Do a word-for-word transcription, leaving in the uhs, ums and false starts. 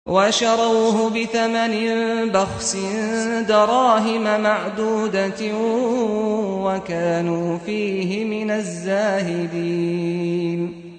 وشروه بثمن بخس دراهم معدودة وكانوا فيه من الزاهدين